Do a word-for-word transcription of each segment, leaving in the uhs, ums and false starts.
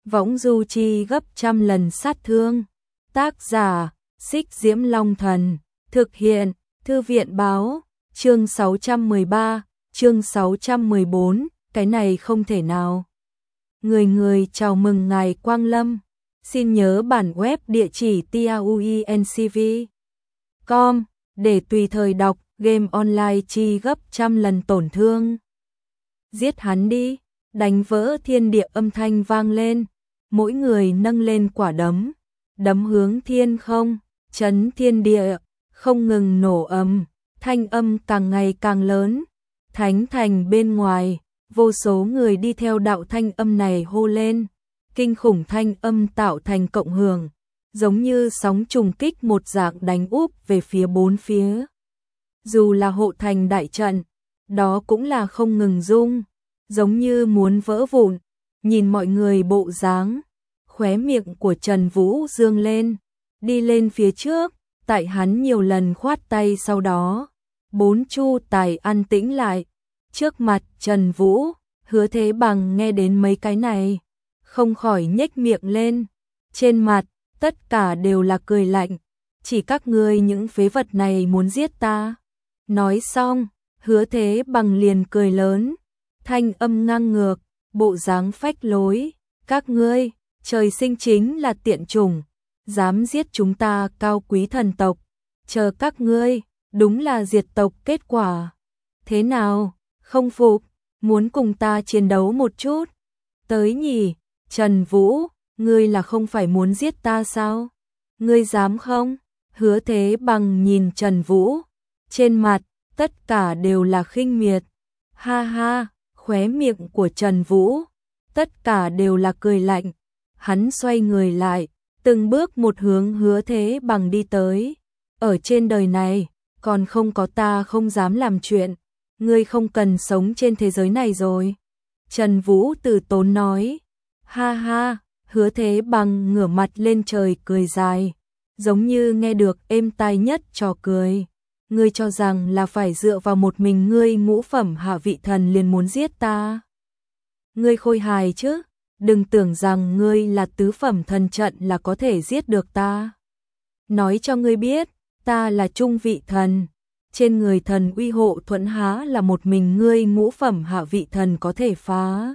võng du chi gấp trăm lần sát thương. Tác giả, Xích Diễm Long Thần, thực hiện, Thư viện báo, chương sáu trăm mười ba, chương sáu trăm mười bốn, cái này không thể nào. Người người chào mừng ngài Quang Lâm, xin nhớ bản web địa chỉ tauencv chấm com để tùy thời đọc game online chi gấp trăm lần tổn thương. Giết hắn đi, đánh vỡ thiên địa âm thanh vang lên, mỗi người nâng lên quả đấm, đấm hướng thiên không, chấn thiên địa, không ngừng nổ ầm, thanh âm càng ngày càng lớn. Thánh thành bên ngoài, vô số người đi theo đạo thanh âm này hô lên, kinh khủng thanh âm tạo thành cộng hưởng, giống như sóng trùng kích một dạng đánh úp về phía bốn phía. Dù là hộ thành đại trận, đó cũng là không ngừng rung, giống như muốn vỡ vụn. Nhìn mọi người bộ dáng, khóe miệng của Trần Vũ dương lên, đi lên phía trước, tại hắn nhiều lần khoát tay sau đó, bốn chu tài an tĩnh lại. Trước mặt Trần Vũ, Hứa Thế Bằng nghe đến mấy cái này, không khỏi nhếch miệng lên, trên mặt tất cả đều là cười lạnh, chỉ các ngươi những phế vật này muốn giết ta. Nói xong, Hứa Thế Bằng liền cười lớn, thanh âm ngang ngược, bộ dáng phách lối, các ngươi, trời sinh chính là tiện chủng, dám giết chúng ta cao quý thần tộc, chờ các ngươi, đúng là diệt tộc kết quả. Thế nào, không phục, muốn cùng ta chiến đấu một chút? Tới nhỉ, Trần Vũ, ngươi là không phải muốn giết ta sao? Ngươi dám không? Hứa Thế Bằng nhìn Trần Vũ, trên mặt tất cả đều là khinh miệt. Ha ha, khóe miệng của Trần Vũ tất cả đều là cười lạnh. Hắn xoay người lại, từng bước một hướng Hứa Thế Bằng đi tới. Ở trên đời này, còn không có ta không dám làm chuyện, ngươi không cần sống trên thế giới này rồi. Trần Vũ từ tốn nói. Ha ha, Hứa Thế Bằng ngửa mặt lên trời cười dài, giống như nghe được êm tai nhất trò cười. Ngươi cho rằng là phải dựa vào một mình ngươi ngũ phẩm hạ vị thần liền muốn giết ta? Ngươi khôi hài chứ, đừng tưởng rằng ngươi là tứ phẩm thần trận là có thể giết được ta. Nói cho ngươi biết, ta là trung vị thần, trên người thần uy hộ thuẫn há là một mình ngươi ngũ phẩm hạ vị thần có thể phá.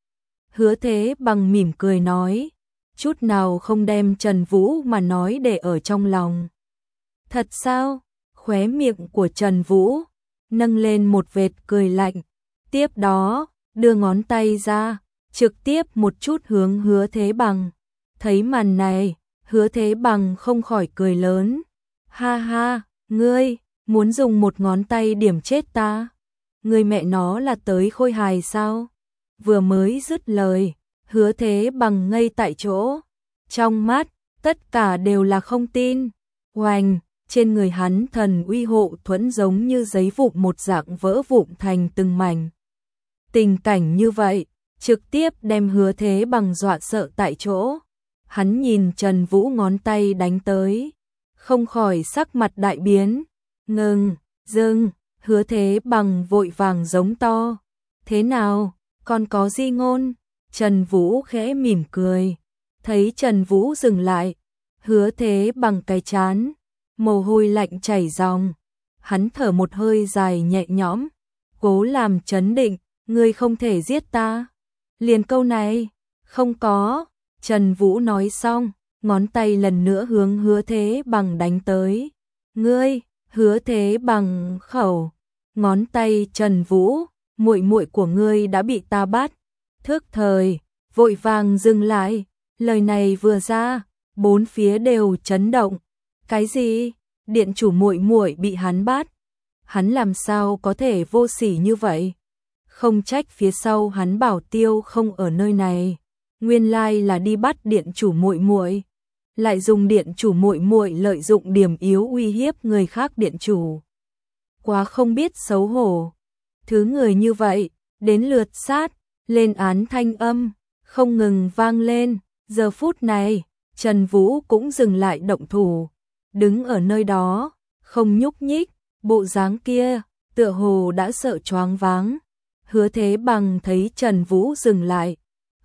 Hứa Thế Bằng mỉm cười nói, chút nào không đem Trần Vũ mà nói để ở trong lòng. Thật sao? Khóe miệng của Trần Vũ nâng lên một vệt cười lạnh, tiếp đó đưa ngón tay ra, trực tiếp một chút hướng Hứa Thế Bằng. Thấy màn này, Hứa Thế Bằng không khỏi cười lớn. Ha ha, ngươi muốn dùng một ngón tay điểm chết ta? Ngươi mẹ nó là tới khôi hài sao? Vừa mới dứt lời, Hứa Thế Bằng ngây tại chỗ, trong mắt tất cả đều là không tin. Oanh, trên người hắn thần uy hộ thuẫn giống như giấy vụn một dạng vỡ vụn thành từng mảnh. Tình cảnh như vậy, trực tiếp đem Hứa Thế Bằng dọa sợ tại chỗ. Hắn nhìn Trần Vũ ngón tay đánh tới, không khỏi sắc mặt đại biến. Ngừng, dừng, Hứa Thế Bằng vội vàng giống to. Thế nào, còn có di ngôn? Trần Vũ khẽ mỉm cười. Thấy Trần Vũ dừng lại, Hứa Thế Bằng cái chán, mồ hôi lạnh chảy ròng. Hắn thở một hơi dài nhẹ nhõm, cố làm trấn định. Ngươi không thể giết ta. Liền câu này, không có. Trần Vũ nói xong, ngón tay lần nữa hướng Hứa Thế Bằng đánh tới. Ngươi, Hứa Thế Bằng khẩu, ngón tay Trần Vũ, muội muội của ngươi đã bị ta bắt. Thức thời, vội vàng dừng lại. Lời này vừa ra, bốn phía đều chấn động. Cái gì? Điện chủ muội muội bị hắn bắt? Hắn làm sao có thể vô sỉ như vậy? Không trách phía sau hắn bảo tiêu không ở nơi này, nguyên lai là đi bắt điện chủ muội muội, lại dùng điện chủ muội muội lợi dụng điểm yếu uy hiếp người khác điện chủ. Quá không biết xấu hổ. Thứ người như vậy, đến lượt sát, lên án thanh âm, không ngừng vang lên. Giờ phút này, Trần Vũ cũng dừng lại động thủ, đứng ở nơi đó, không nhúc nhích, bộ dáng kia, tựa hồ đã sợ choáng váng. Hứa Thế Bằng thấy Trần Vũ dừng lại,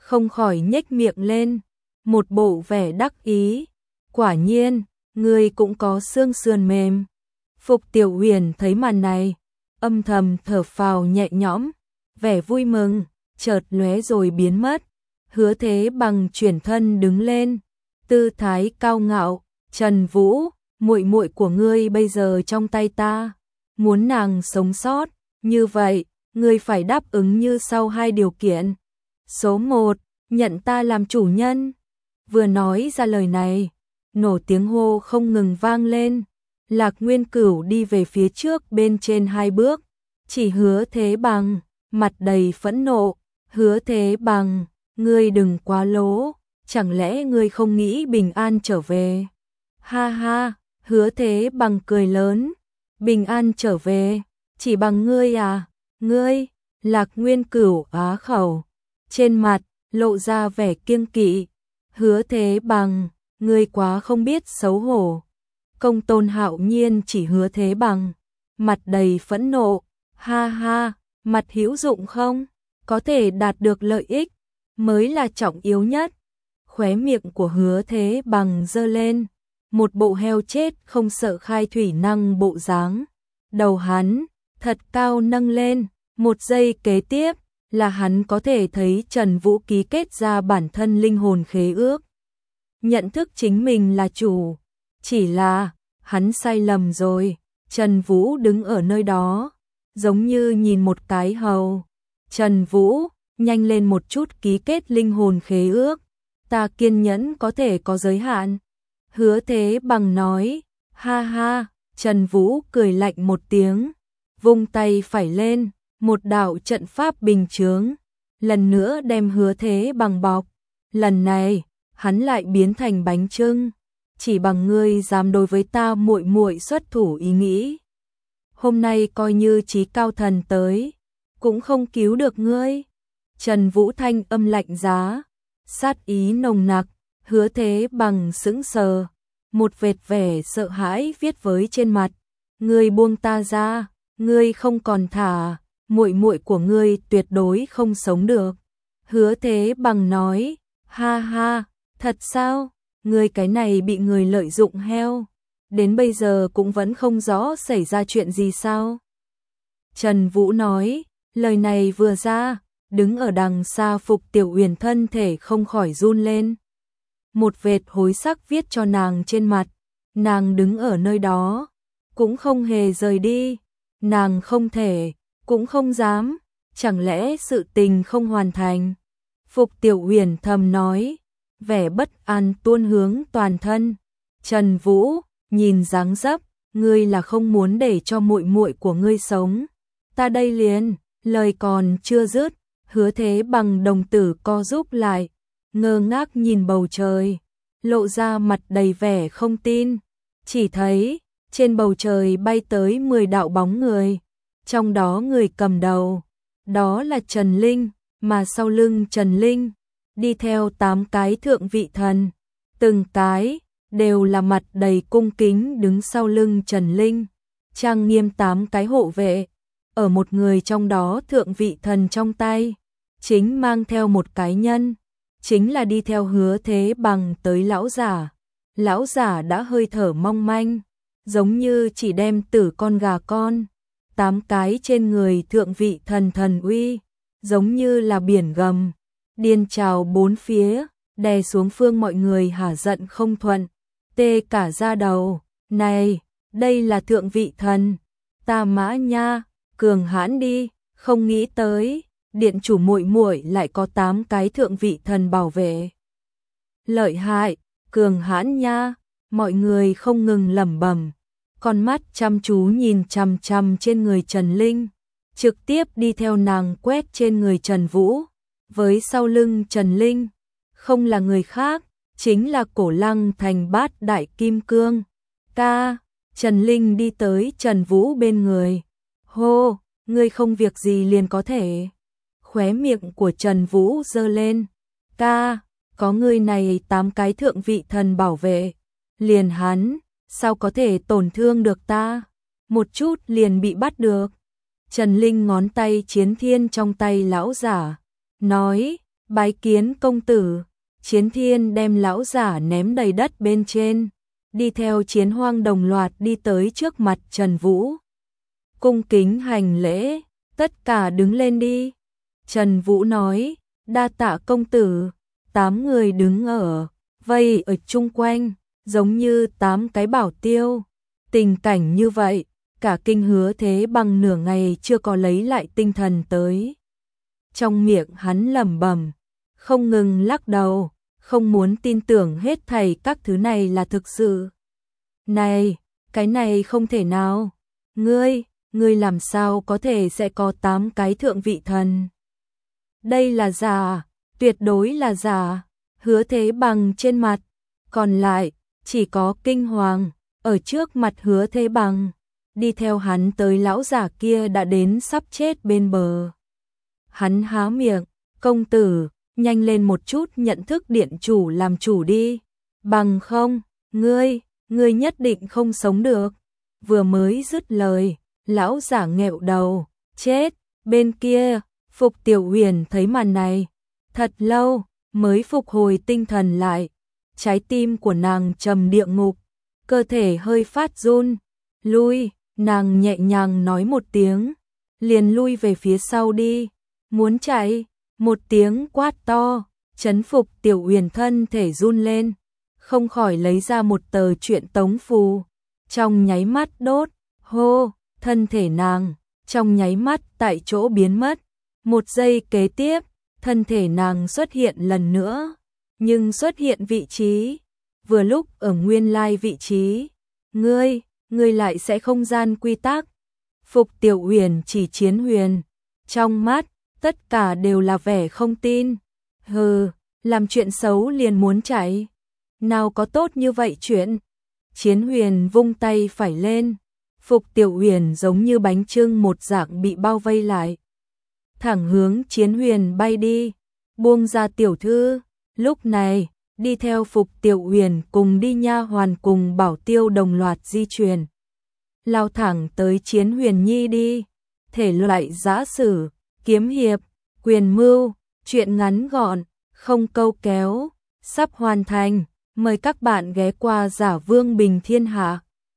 không khỏi nhếch miệng lên, một bộ vẻ đắc ý. Quả nhiên, ngươi cũng có xương sườn mềm. Phục Tiểu Huyền thấy màn này, âm thầm thở phào nhẹ nhõm, vẻ vui mừng chợt lóe rồi biến mất. Hứa Thế Bằng chuyển thân đứng lên, tư thái cao ngạo, "Trần Vũ, muội muội của ngươi bây giờ trong tay ta, muốn nàng sống sót, như vậy, ngươi phải đáp ứng như sau hai điều kiện. Số một, nhận ta làm chủ nhân." Vừa nói ra lời này, nổ tiếng hô không ngừng vang lên. Lạc Nguyên Cửu đi về phía trước bên trên hai bước, chỉ Hứa Thế Bằng, mặt đầy phẫn nộ. "Hứa Thế Bằng, ngươi đừng quá lố, chẳng lẽ ngươi không nghĩ bình an trở về?" Ha ha, Hứa Thế Bằng cười lớn, "Bình an trở về, chỉ bằng ngươi à, ngươi?" Lạc Nguyên Cửu á khẩu, trên mặt lộ ra vẻ kiêng kỵ. "Hứa Thế Bằng, ngươi quá không biết xấu hổ." Công Tôn Hạo Nhiên chỉ Hứa Thế Bằng, mặt đầy phẫn nộ, "Ha ha, mặt hữu dụng không? Có thể đạt được lợi ích mới là trọng yếu nhất." Khóe miệng của Hứa Thế Bằng giơ lên, một bộ heo chết không sợ khai thủy năng bộ dáng. Đầu hắn thật cao nâng lên, một giây kế tiếp là hắn có thể thấy Trần Vũ ký kết ra bản thân linh hồn khế ước, nhận thức chính mình là chủ. Chỉ là hắn sai lầm rồi. Trần Vũ đứng ở nơi đó, giống như nhìn một cái hầu. "Trần Vũ, nhanh lên một chút ký kết linh hồn khế ước, ta kiên nhẫn có thể có giới hạn." Hứa Thế Bằng nói. Ha ha, Trần Vũ cười lạnh một tiếng, vung tay phải lên, một đạo trận pháp bình chướng, lần nữa đem Hứa Thế Bằng bọc. Lần này, hắn lại biến thành bánh chưng. "Chỉ bằng ngươi dám đối với ta muội muội xuất thủ ý nghĩ, hôm nay coi như chí cao thần tới, cũng không cứu được ngươi." Trần Vũ thanh âm lạnh giá, sát ý nồng nặc. Hứa Thế Bằng sững sờ, một vệt vẻ sợ hãi viết với trên mặt. "Ngươi buông ta ra, ngươi không còn thả, muội muội của ngươi tuyệt đối không sống được." Hứa Thế Bằng nói. Ha ha, thật sao? Ngươi cái này bị người lợi dụng heo, đến bây giờ cũng vẫn không rõ xảy ra chuyện gì sao? Trần Vũ nói, lời này vừa ra, đứng ở đằng xa Phục Tiểu Uyển thân thể không khỏi run lên. Một vệt hối sắc viết cho nàng trên mặt, nàng đứng ở nơi đó, cũng không hề rời đi, nàng không thể, cũng không dám, chẳng lẽ sự tình không hoàn thành? Phục Tiểu Uyển thầm nói, vẻ bất an tuôn hướng toàn thân. Trần Vũ, nhìn dáng dấp, ngươi là không muốn để cho muội muội của ngươi sống. Ta đây liền, lời còn chưa dứt, Hứa Thế Bằng đồng tử co rúm lại, ngơ ngác nhìn bầu trời, lộ ra mặt đầy vẻ không tin. Chỉ thấy, trên bầu trời bay tới mười đạo bóng người, trong đó người cầm đầu, đó là Trần Linh, mà sau lưng Trần Linh, đi theo tám cái thượng vị thần, từng cái đều là mặt đầy cung kính đứng sau lưng Trần Linh, trang nghiêm tám cái hộ vệ, ở một người trong đó thượng vị thần trong tay, chính mang theo một cái nhân, chính là đi theo Hứa Thế Bằng tới lão giả. Lão giả đã hơi thở mong manh, giống như chỉ đem tử con gà con, tám cái trên người thượng vị thần thần uy, giống như là biển gầm, điên trào bốn phía, đè xuống phương mọi người hả giận không thuận, tê cả da đầu. Này, đây là thượng vị thần, ta mã nha, cường hãn đi, không nghĩ tới, điện chủ muội muội lại có tám cái thượng vị thần bảo vệ. Lợi hại, cường hãn nha, mọi người không ngừng lẩm bẩm, con mắt chăm chú nhìn chằm chằm trên người Trần Linh, trực tiếp đi theo nàng quét trên người Trần Vũ, với sau lưng Trần Linh, không là người khác, chính là Cổ Lăng Thành Bát Đại Kim Cương. Ca, Trần Linh đi tới Trần Vũ bên người, hô, ngươi không việc gì liền có thể. Khóe miệng của Trần Vũ giơ lên, ca, có ngươi này tám cái thượng vị thần bảo vệ, liền hắn, sao có thể tổn thương được ta, một chút liền bị bắt được. Trần Linh ngón tay chiến thiên trong tay lão giả, nói, Bái kiến công tử. Chiến Thiên đem lão giả ném đầy đất bên trên, đi theo Chiến Hoang đồng loạt đi tới trước mặt Trần Vũ. Cung kính hành lễ, tất cả đứng lên đi. Trần Vũ nói, đa tạ công tử. Tám người đứng ở, vây ở chung quanh, giống như tám cái bảo tiêu. Tình cảnh như vậy, cả kinh Hứa Thế Bằng nửa ngày chưa có lấy lại tinh thần tới. Trong miệng hắn lẩm bẩm, không ngừng lắc đầu, không muốn tin tưởng hết thảy các thứ này là thực sự. Này, cái này không thể nào. Ngươi, ngươi làm sao có thể sẽ có tám cái thượng vị thần? Đây là giả, tuyệt đối là giả. Hứa Thế Bằng trên mặt, còn lại chỉ có kinh hoàng. Ở trước mặt Hứa Thế Bằng, đi theo hắn tới lão giả kia đã đến sắp chết bên bờ. Hắn há miệng, công tử, nhanh lên một chút nhận thức điện chủ làm chủ đi. Bằng không, ngươi, ngươi nhất định không sống được. Vừa mới dứt lời, lão giả nghẹo đầu, chết. Bên kia, Phục Tiểu Huyền thấy màn này, thật lâu mới phục hồi tinh thần lại. Trái tim của nàng trầm địa ngục, cơ thể hơi phát run. Lui, nàng nhẹ nhàng nói một tiếng, liền lui về phía sau đi. Muốn chạy, một tiếng quát to, chấn Phục Tiểu Huyền thân thể run lên, không khỏi lấy ra một tờ truyện tống phù, trong nháy mắt đốt, hô, thân thể nàng, trong nháy mắt tại chỗ biến mất. Một giây kế tiếp, thân thể nàng xuất hiện lần nữa, nhưng xuất hiện vị trí, vừa lúc ở nguyên lai vị trí. Ngươi, ngươi lại sẽ không gian quy tắc. Phục Tiểu Huyền chỉ Chiến Huyền, trong mắt, tất cả đều là vẻ không tin. Hừ, làm chuyện xấu liền muốn chạy. Nào có tốt như vậy chuyện. Chiến Huyền vung tay phải lên. Phục Tiểu Huyền giống như bánh chưng một dạng bị bao vây lại. Thẳng hướng Chiến Huyền bay đi. Buông ra tiểu thư. Lúc này, đi theo Phục Tiểu Huyền cùng đi nha hoàn cùng bảo tiêu đồng loạt di chuyển. Lao thẳng tới Chiến Huyền Nhi đi. Thể loại giã sử, kiếm hiệp, quyền mưu, truyện ngắn gọn, không câu kéo, sắp hoàn thành. Mời các bạn ghé qua Giả Vương Bình Thiên Hạ.